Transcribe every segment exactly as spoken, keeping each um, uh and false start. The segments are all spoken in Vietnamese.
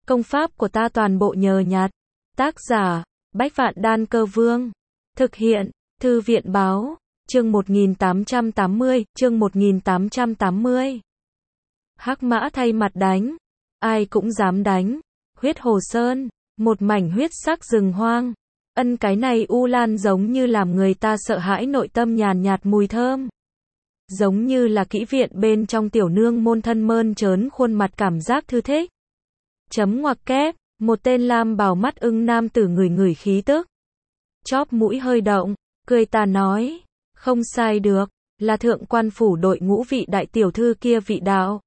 Công pháp của ta toàn bộ nhờ nhặt. Tác giả, Bách Vạn Đan Cơ Vương. Thực hiện, Thư viện Báo, chương một nghìn tám trăm tám mươi, chương một nghìn tám trăm tám mươi. Hắc mã thay mặt đánh, ai cũng dám đánh. Huyết Hồ Sơn, một mảnh huyết sắc rừng hoang. Ân cái này u lan giống như làm người ta sợ hãi, nội tâm nhàn nhạt mùi thơm. Giống như là kỹ viện bên trong tiểu nương môn thân mơn trớn khuôn mặt, cảm giác thư thích. Chấm ngoặc kép, một tên lam bào mắt ưng nam tử ngửi ngửi khí tức. Chóp mũi hơi động, cười ta nói, không sai được, là thượng quan phủ đội ngũ vị đại tiểu thư kia vị đạo.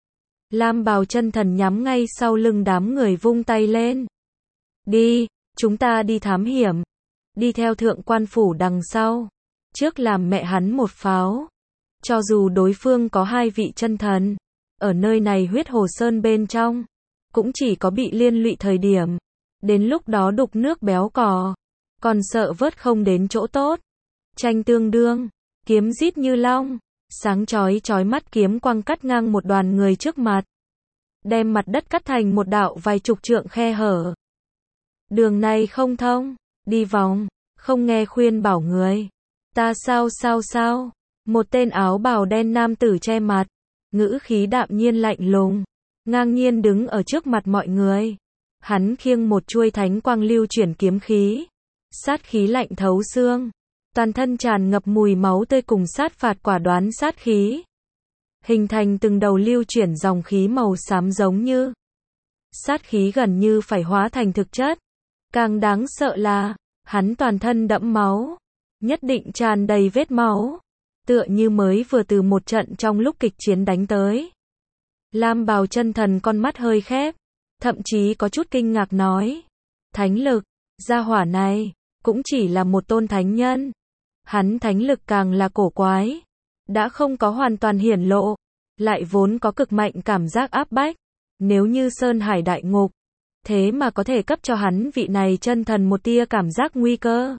Lam bào chân thần nhắm ngay sau lưng đám người vung tay lên. Đi, chúng ta đi thám hiểm. Đi theo thượng quan phủ đằng sau. Trước làm mẹ hắn một pháo. Cho dù đối phương có hai vị chân thần, ở nơi này huyết hồ sơn bên trong, cũng chỉ có bị liên lụy thời điểm. Đến lúc đó đục nước béo cò, còn sợ vớt không đến chỗ tốt. Tranh tương đương, kiếm rít như long, sáng chói chói mắt kiếm quang cắt ngang một đoàn người trước mặt, đem mặt đất cắt thành một đạo vài chục trượng khe hở. Đường này không thông, đi vòng, không nghe khuyên bảo người. Ta sao sao sao? Một tên áo bào đen nam tử che mặt, ngữ khí đạm nhiên lạnh lùng, ngang nhiên đứng ở trước mặt mọi người. Hắn khiêng một chuôi thánh quang lưu chuyển kiếm khí, sát khí lạnh thấu xương, toàn thân tràn ngập mùi máu tươi cùng sát phạt quả đoán sát khí, hình thành từng đầu lưu chuyển dòng khí màu xám giống như sát khí gần như phải hóa thành thực chất. Càng đáng sợ là, hắn toàn thân đẫm máu, nhất định tràn đầy vết máu, tựa như mới vừa từ một trận trong lúc kịch chiến đánh tới. Lam bào chân thần con mắt hơi khép, thậm chí có chút kinh ngạc nói, thánh lực, gia hỏa này, cũng chỉ là một tôn thánh nhân. Hắn thánh lực càng là cổ quái, đã không có hoàn toàn hiển lộ, lại vốn có cực mạnh cảm giác áp bách, nếu như sơn hải đại ngục, thế mà có thể cấp cho hắn vị này chân thần một tia cảm giác nguy cơ.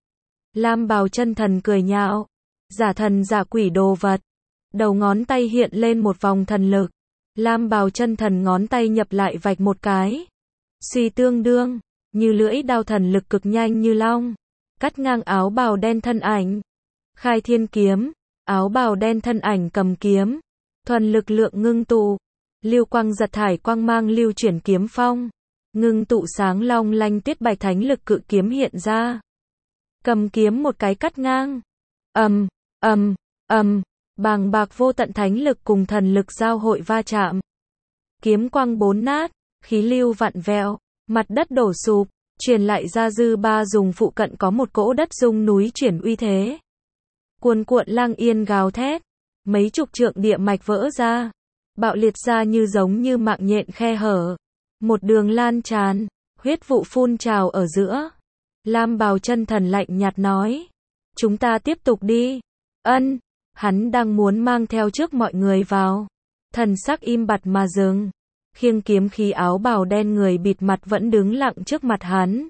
Lam bào chân thần cười nhạo, giả thần giả quỷ đồ vật, đầu ngón tay hiện lên một vòng thần lực. Lam bào chân thần ngón tay nhập lại vạch một cái, suy tương đương, như lưỡi đao thần lực cực nhanh như long, cắt ngang áo bào đen thân ảnh. Khai thiên kiếm, áo bào đen thân ảnh cầm kiếm, thuần lực lượng ngưng tụ, lưu quang giật thải quang mang lưu chuyển kiếm phong, ngưng tụ sáng long lanh tuyết bạch thánh lực cự kiếm hiện ra. Cầm kiếm một cái cắt ngang, ầm, ầm, ầm, bàng bạc vô tận thánh lực cùng thần lực giao hội va chạm. Kiếm quang bốn nát, khí lưu vặn vẹo, mặt đất đổ sụp, truyền lại ra dư ba dùng phụ cận có một cỗ đất rung núi chuyển uy thế. Cuồn cuộn lang yên gào thét, mấy chục trượng địa mạch vỡ ra, bạo liệt ra như giống như mạng nhện khe hở. Một đường lan tràn, huyết vụ phun trào ở giữa. Lam bào chân thần lạnh nhạt nói, chúng ta tiếp tục đi. Ân, hắn đang muốn mang theo trước mọi người vào. Thần sắc im bặt mà dừng, khiêng kiếm khí áo bào đen người bịt mặt vẫn đứng lặng trước mặt hắn.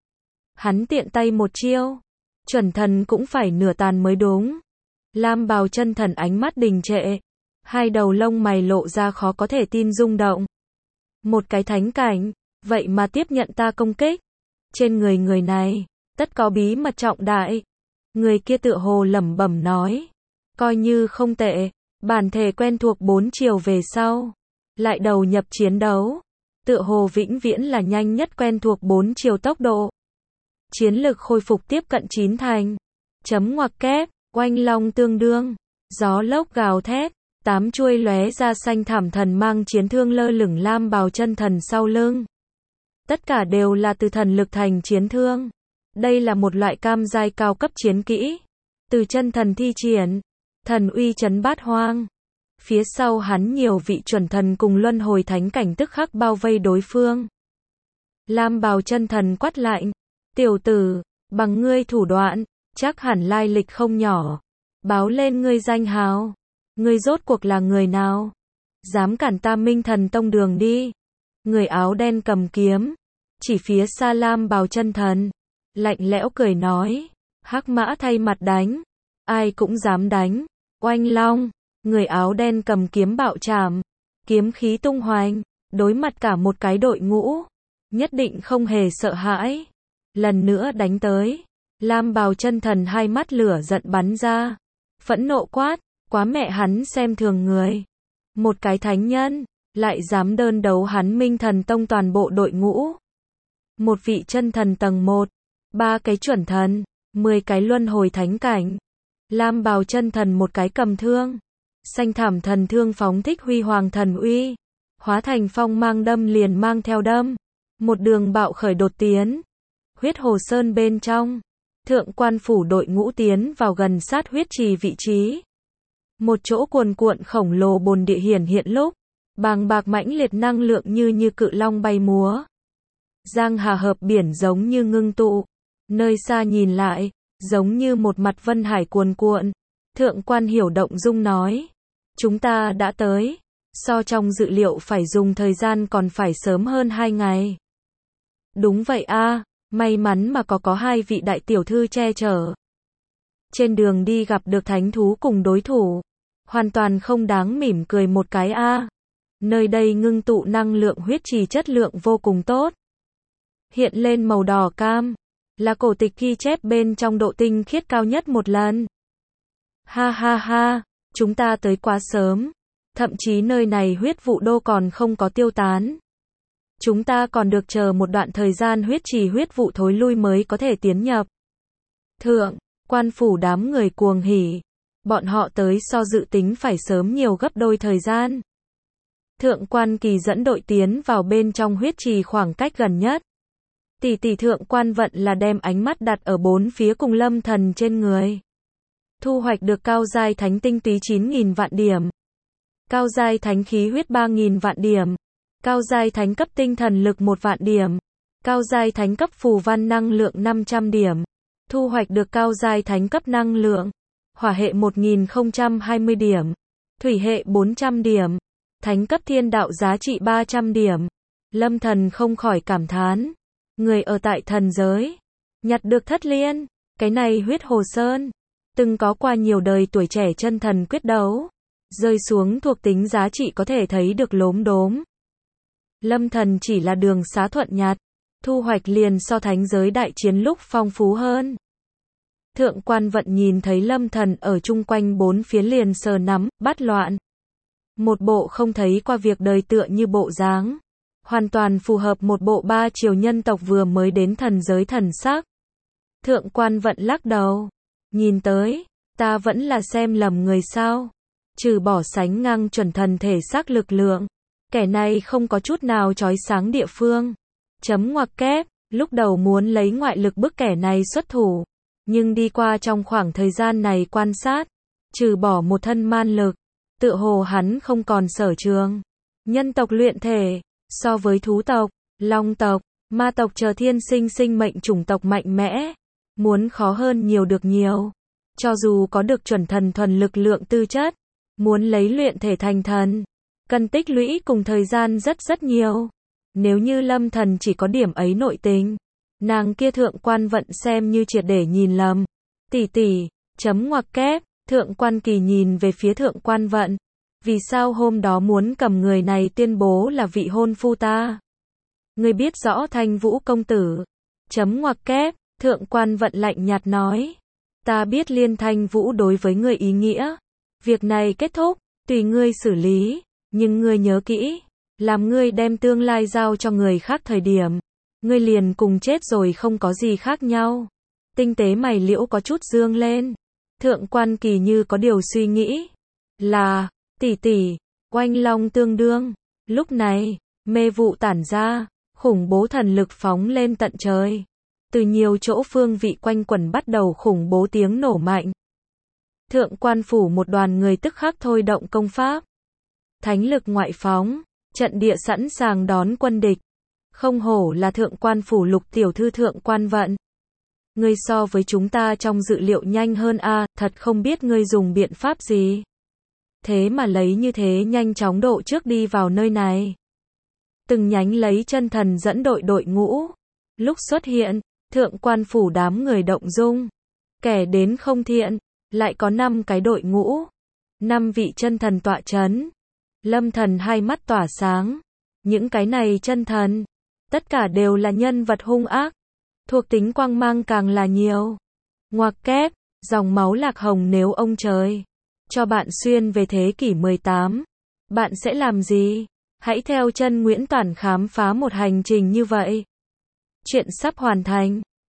Hắn tiện tay một chiêu, chuẩn thần cũng phải nửa tàn mới đúng. Lam bào chân thần ánh mắt đình trệ, hai đầu lông mày lộ ra khó có thể tin rung động. Một cái thánh cảnh, vậy mà tiếp nhận ta công kích. Trên người người này, tất có bí mật trọng đại. Người kia tựa hồ lẩm bẩm nói, coi như không tệ, bản thể quen thuộc bốn chiều về sau, lại đầu nhập chiến đấu, tựa hồ vĩnh viễn là nhanh nhất quen thuộc bốn chiều tốc độ. Chiến lực khôi phục tiếp cận chín thành. Chấm ngoặc kép, oanh long tương đương, gió lốc gào thét, tám chuôi lóe ra xanh thảm thần mang chiến thương lơ lửng lam bào chân thần sau lưng. Tất cả đều là từ thần lực thành chiến thương. Đây là một loại cam giai cao cấp chiến kỹ, từ chân thần thi triển, thần uy trấn bát hoang. Phía sau hắn nhiều vị chuẩn thần cùng luân hồi thánh cảnh tức khắc bao vây đối phương. Lam bào chân thần quát lạnh, tiểu tử, bằng ngươi thủ đoạn, chắc hẳn lai lịch không nhỏ. Báo lên ngươi danh hào, ngươi rốt cuộc là người nào? Dám cản ta Minh Thần Tông đường đi. Người áo đen cầm kiếm, chỉ phía xa lam bào chân thần, lạnh lẽo cười nói, hắc mã thay mặt đánh, ai cũng dám đánh. Oanh long, người áo đen cầm kiếm bạo chạm, kiếm khí tung hoành, đối mặt cả một cái đội ngũ, nhất định không hề sợ hãi. Lần nữa đánh tới, lam bào chân thần hai mắt lửa giận bắn ra, phẫn nộ quát, quá mẹ hắn xem thường người. Một cái thánh nhân, lại dám đơn đấu hắn Minh Thần Tông toàn bộ đội ngũ. Một vị chân thần tầng một, ba cái chuẩn thần, mười cái luân hồi thánh cảnh. Lam bào chân thần một cái cầm thương, xanh thảm thần thương phóng thích huy hoàng thần uy, hóa thành phong mang đâm liền mang theo đâm, một đường bạo khởi đột tiến. Huyết Hồ Sơn bên trong, thượng quan phủ đội ngũ tiến vào gần sát huyết trì vị trí. Một chỗ cuồn cuộn khổng lồ bồn địa hiển hiện lúc, bàng bạc mãnh liệt năng lượng như như cự long bay múa. Giang hà hợp biển giống như ngưng tụ, nơi xa nhìn lại, giống như một mặt vân hải cuồn cuộn. Thượng quan Hiểu động dung nói, chúng ta đã tới, so trong dự liệu phải dùng thời gian còn phải sớm hơn hai ngày. Đúng vậy a, may mắn mà có có hai vị đại tiểu thư che chở. Trên đường đi gặp được thánh thú cùng đối thủ, hoàn toàn không đáng mỉm cười một cái a. Nơi đây ngưng tụ năng lượng huyết trì chất lượng vô cùng tốt. Hiện lên màu đỏ cam, là cổ tịch ghi chép bên trong độ tinh khiết cao nhất một lần. Ha ha ha, chúng ta tới quá sớm, thậm chí nơi này huyết vụ đô còn không có tiêu tán. Chúng ta còn được chờ một đoạn thời gian huyết trì huyết vụ thối lui mới có thể tiến nhập. Thượng quan phủ đám người cuồng hỉ, bọn họ tới so dự tính phải sớm nhiều gấp đôi thời gian. Thượng quan Kỳ dẫn đội tiến vào bên trong huyết trì khoảng cách gần nhất. Tỷ tỷ thượng quan vận là đem ánh mắt đặt ở bốn phía cùng lâm thần trên người. Thu hoạch được cao giai thánh tinh túy chín nghìn vạn điểm. Cao giai thánh khí huyết ba nghìn vạn điểm. Cao giai thánh cấp tinh thần lực một vạn điểm. Cao giai thánh cấp phù văn năng lượng năm trăm điểm. Thu hoạch được cao giai thánh cấp năng lượng. Hỏa hệ một nghìn không trăm hai mươi điểm. Thủy hệ bốn trăm điểm. Thánh cấp thiên đạo giá trị ba trăm điểm. Lâm thần không khỏi cảm thán. Người ở tại thần giới, nhặt được thất liên, cái này Huyết Hồ Sơn, từng có qua nhiều đời tuổi trẻ chân thần quyết đấu, rơi xuống thuộc tính giá trị có thể thấy được lốm đốm. Lâm thần chỉ là đường xá thuận nhặt, thu hoạch liền so thánh giới đại chiến lúc phong phú hơn. Thượng quan vận nhìn thấy lâm thần ở chung quanh bốn phía liền sờ nắm, bắt loạn. Một bộ không thấy qua việc đời tựa như bộ dáng. Hoàn toàn phù hợp một bộ ba triều nhân tộc vừa mới đến thần giới thần sắc. Thượng quan vận lắc đầu. Nhìn tới, ta vẫn là xem lầm người sao. Trừ bỏ sánh ngang chuẩn thần thể xác lực lượng. Kẻ này không có chút nào chói sáng địa phương. Chấm ngoặc kép, lúc đầu muốn lấy ngoại lực bức kẻ này xuất thủ. Nhưng đi qua trong khoảng thời gian này quan sát. Trừ bỏ một thân man lực. Tựa hồ hắn không còn sở trường. Nhân tộc luyện thể. So với thú tộc, long tộc, ma tộc chờ thiên sinh sinh mệnh chủng tộc mạnh mẽ, muốn khó hơn nhiều được nhiều. Cho dù có được chuẩn thần thuần lực lượng tư chất, muốn lấy luyện thể thành thần, cần tích lũy cùng thời gian rất rất nhiều. Nếu như lâm thần chỉ có điểm ấy nội tình, nàng kia thượng quan vận xem như triệt để nhìn lầm. Tỷ tỷ, chấm ngoặc kép, thượng quan Kỳ nhìn về phía thượng quan vận. Vì sao hôm đó muốn cầm người này tuyên bố là vị hôn phu ta? Ngươi biết rõ Thanh Vũ công tử. Chấm ngoặc kép, thượng quan vận lạnh nhạt nói. Ta biết Liên Thanh Vũ đối với ngươi ý nghĩa. Việc này kết thúc, tùy ngươi xử lý. Nhưng ngươi nhớ kỹ, làm ngươi đem tương lai giao cho người khác thời điểm. Ngươi liền cùng chết rồi không có gì khác nhau. Tinh tế mày liễu có chút dương lên. Thượng quan Kỳ như có điều suy nghĩ. Là... Tỷ tỷ, oanh long tương đương. Lúc này, mê vụ tản ra, khủng bố thần lực phóng lên tận trời. Từ nhiều chỗ phương vị quanh quẩn bắt đầu khủng bố tiếng nổ mạnh. Thượng quan phủ một đoàn người tức khắc thôi động công pháp. Thánh lực ngoại phóng, trận địa sẵn sàng đón quân địch. Không hổ là thượng quan phủ lục tiểu thư thượng quan vận. Ngươi so với chúng ta trong dự liệu nhanh hơn a, thật không biết ngươi dùng biện pháp gì. Thế mà lấy như thế nhanh chóng độ trước đi vào nơi này. Từng nhánh lấy chân thần dẫn đội đội ngũ. Lúc xuất hiện, thượng quan phủ đám người động dung. Kẻ đến không thiện, lại có năm cái đội ngũ. Năm vị chân thần tọa chấn. Lâm thần hai mắt tỏa sáng. Những cái này chân thần, tất cả đều là nhân vật hung ác, thuộc tính quang mang càng là nhiều. Ngoặc kép, dòng máu lạc hồng nếu ông trời cho bạn xuyên về thế kỷ mười tám, bạn sẽ làm gì? Hãy theo chân Nguyễn Toản khám phá một hành trình như vậy. Chuyện sắp hoàn thành.